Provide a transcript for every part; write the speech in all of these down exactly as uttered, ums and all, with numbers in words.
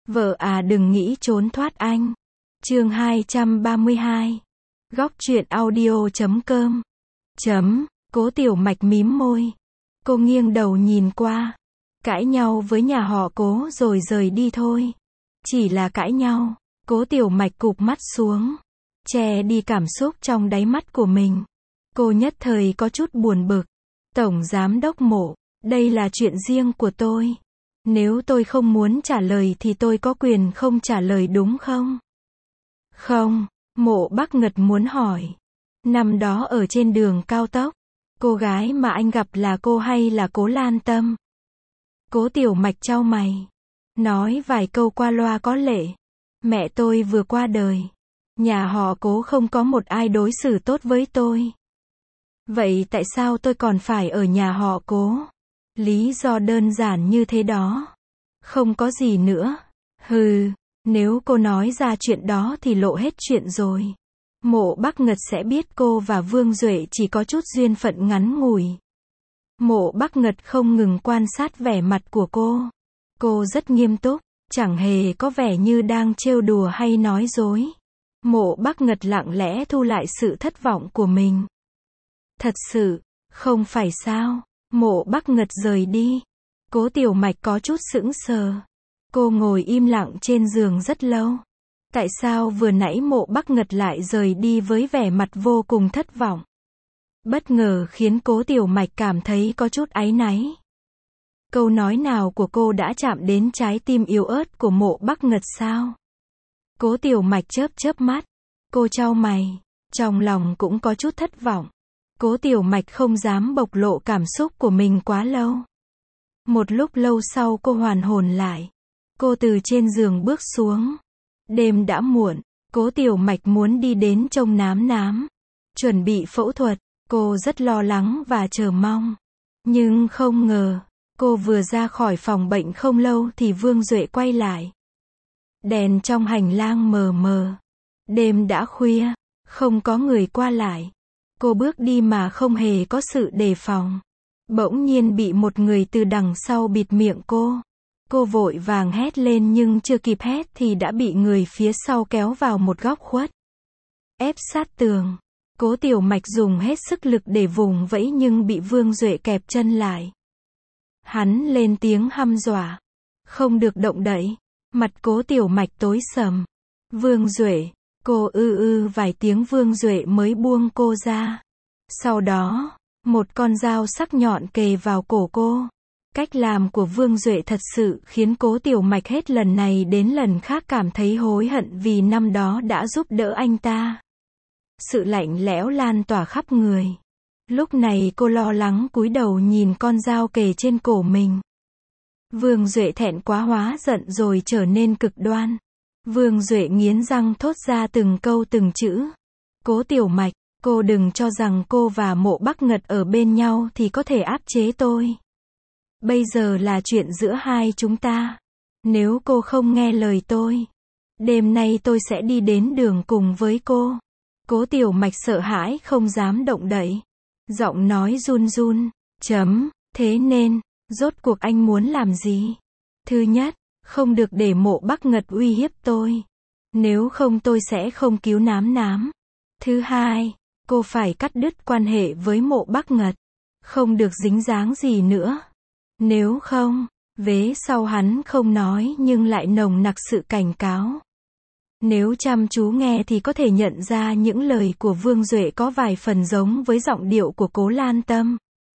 Vợ à đừng nghĩ trốn thoát anh. Chương hai trăm ba mươi hai. Góc truyện audio chấm com. Chấm, Cố Tiểu Mạch mím môi. Cô nghiêng đầu nhìn qua. Cãi nhau với nhà họ Cố rồi rời đi thôi. Chỉ là cãi nhau. Cố Tiểu Mạch cụp mắt xuống. Che đi cảm xúc trong đáy mắt của mình. Cô nhất thời có chút buồn bực. Tổng Giám đốc Mộ, đây là chuyện riêng của tôi. Nếu tôi không muốn trả lời thì tôi có quyền không trả lời đúng không? Không, Mộ Bắc Ngật muốn hỏi. Năm đó ở trên đường cao tốc, cô gái mà anh gặp là cô hay là Cố Lan Tâm? Cố Tiểu Mạch chau mày. Nói vài câu qua loa có lệ. Mẹ tôi vừa qua đời. Nhà họ Cố không có một ai đối xử tốt với tôi. Vậy tại sao tôi còn phải ở nhà họ Cố? Lý do đơn giản như thế đó. Không có gì nữa. Hừ, nếu cô nói ra chuyện đó thì lộ hết chuyện rồi. Mộ Bắc Ngật sẽ biết cô và Vương Duệ chỉ có chút duyên phận ngắn ngủi. Mộ Bắc Ngật không ngừng quan sát vẻ mặt của cô. Cô rất nghiêm túc, chẳng hề có vẻ như đang trêu đùa hay nói dối. Mộ Bắc Ngật lặng lẽ thu lại sự thất vọng của mình. Thật sự, không phải sao? Mộ Bắc Ngật rời đi. Cố Tiểu Mạch có chút sững sờ. Cô ngồi im lặng trên giường rất lâu. Tại sao vừa nãy Mộ Bắc Ngật lại rời đi với vẻ mặt vô cùng thất vọng? Bất ngờ khiến Cố Tiểu Mạch cảm thấy có chút áy náy. Câu nói nào của cô đã chạm đến trái tim yếu ớt của Mộ Bắc Ngật sao? Cố Tiểu Mạch chớp chớp mắt. Cô chau mày. Trong lòng cũng có chút thất vọng. Cố Tiểu Mạch không dám bộc lộ cảm xúc của mình quá lâu. Một lúc lâu sau cô hoàn hồn lại. Cô từ trên giường bước xuống. Đêm đã muộn. Cố Tiểu Mạch muốn đi đến trông Nám Nám. Chuẩn bị phẫu thuật. Cô rất lo lắng và chờ mong. Nhưng không ngờ. Cô vừa ra khỏi phòng bệnh không lâu thì Vương Duệ quay lại. Đèn trong hành lang mờ mờ. Đêm đã khuya. Không có người qua lại. Cô bước đi mà không hề có sự đề phòng. Bỗng nhiên bị một người từ đằng sau bịt miệng cô. Cô vội vàng hét lên nhưng chưa kịp hét thì đã bị người phía sau kéo vào một góc khuất. Ép sát tường. Cố Tiểu Mạch dùng hết sức lực để vùng vẫy nhưng bị Vương Duệ kẹp chân lại. Hắn lên tiếng hăm dọa. Không được động đậy. Mặt Cố Tiểu Mạch tối sầm. Vương Duệ. Cô ư ư vài tiếng Vương Duệ mới buông cô ra. Sau đó, một con dao sắc nhọn kề vào cổ cô. Cách làm của Vương Duệ thật sự khiến Cố Tiểu Mạch hết lần này đến lần khác cảm thấy hối hận vì năm đó đã giúp đỡ anh ta. Sự lạnh lẽo lan tỏa khắp người. Lúc này cô lo lắng cúi đầu nhìn con dao kề trên cổ mình. Vương Duệ thẹn quá hóa giận rồi trở nên cực đoan. Vương Duệ nghiến răng thốt ra từng câu từng chữ. Cố Tiểu Mạch, cô đừng cho rằng cô và Mộ Bắc Ngật ở bên nhau thì có thể áp chế tôi. Bây giờ là chuyện giữa hai chúng ta. Nếu cô không nghe lời tôi, đêm nay tôi sẽ đi đến đường cùng với cô. Cố Tiểu Mạch sợ hãi không dám động đậy. Giọng nói run run. Chấm, thế nên, rốt cuộc anh muốn làm gì? Thứ nhất, không được để Mộ Bắc Ngật uy hiếp tôi. Nếu không tôi sẽ không cứu Nám Nám. Thứ hai, cô phải cắt đứt quan hệ với Mộ Bắc Ngật. Không được dính dáng gì nữa. Nếu không, vế sau hắn không nói nhưng lại nồng nặc sự cảnh cáo. Nếu chăm chú nghe thì có thể nhận ra những lời của Vương Duệ có vài phần giống với giọng điệu của Cố Lan Tâm.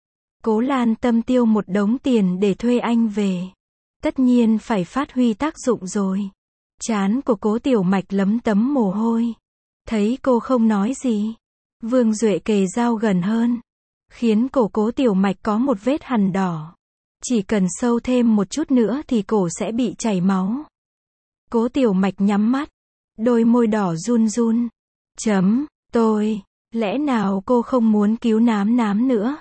Cố Lan Tâm tiêu một đống tiền để thuê anh về. Tất nhiên phải phát huy tác dụng rồi. Trán của Cố Tiểu Mạch lấm tấm mồ hôi. Thấy cô không nói gì. Vương Duệ kề dao gần hơn. Khiến cổ Cố Tiểu Mạch có một vết hằn đỏ. Chỉ cần sâu thêm một chút nữa thì cổ sẽ bị chảy máu. Cố Tiểu Mạch nhắm mắt. Đôi môi đỏ run run. Chấm, tôi, lẽ nào cô không muốn cứu Nám Nám nữa?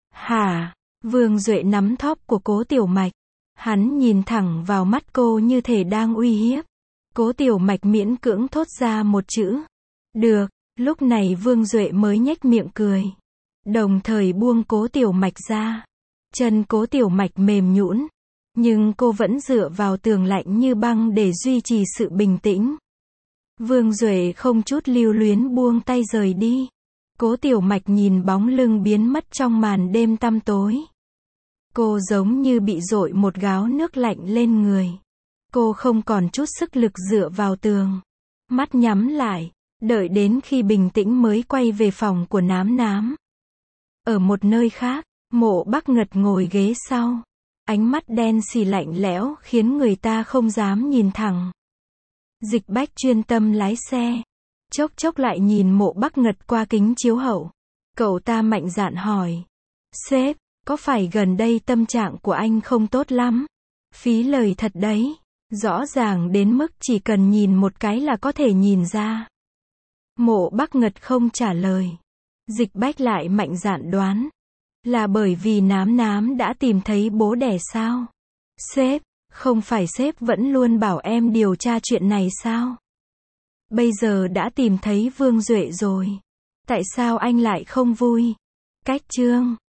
Hả? Vương Duệ nắm thóp của Cố Tiểu Mạch. Hắn nhìn thẳng vào mắt cô như thể đang uy hiếp. Cố Tiểu Mạch miễn cưỡng thốt ra một chữ. Được, lúc này Vương Duệ mới nhếch miệng cười. Đồng thời buông Cố Tiểu Mạch ra. Chân Cố Tiểu Mạch mềm nhũn. Nhưng cô vẫn dựa vào tường lạnh như băng để duy trì sự bình tĩnh. Vương Duệ không chút lưu luyến buông tay rời đi. Cố Tiểu Mạch nhìn bóng lưng biến mất trong màn đêm tăm tối. Cô giống như bị dội một gáo nước lạnh lên người. Cô không còn chút sức lực dựa vào tường. Mắt nhắm lại, đợi đến khi bình tĩnh mới quay về phòng của Nám Nám. Ở một nơi khác, Mộ Bắc Ngật ngồi ghế sau. Ánh mắt đen sì lạnh lẽo khiến người ta không dám nhìn thẳng. Dịch Bách chuyên tâm lái xe. Chốc chốc lại nhìn Mộ Bắc Ngật qua kính chiếu hậu. Cậu ta mạnh dạn hỏi. Sếp, có phải gần đây tâm trạng của anh không tốt lắm? Phí lời thật đấy. Rõ ràng đến mức chỉ cần nhìn một cái là có thể nhìn ra. Mộ Bắc Ngật không trả lời. Dịch Bách lại mạnh dạn đoán. Là bởi vì Nám Nám đã tìm thấy bố đẻ sao? Sếp, không phải sếp vẫn luôn bảo em điều tra chuyện này sao? Bây giờ đã tìm thấy Vương Duệ rồi. Tại sao anh lại không vui? Cách chương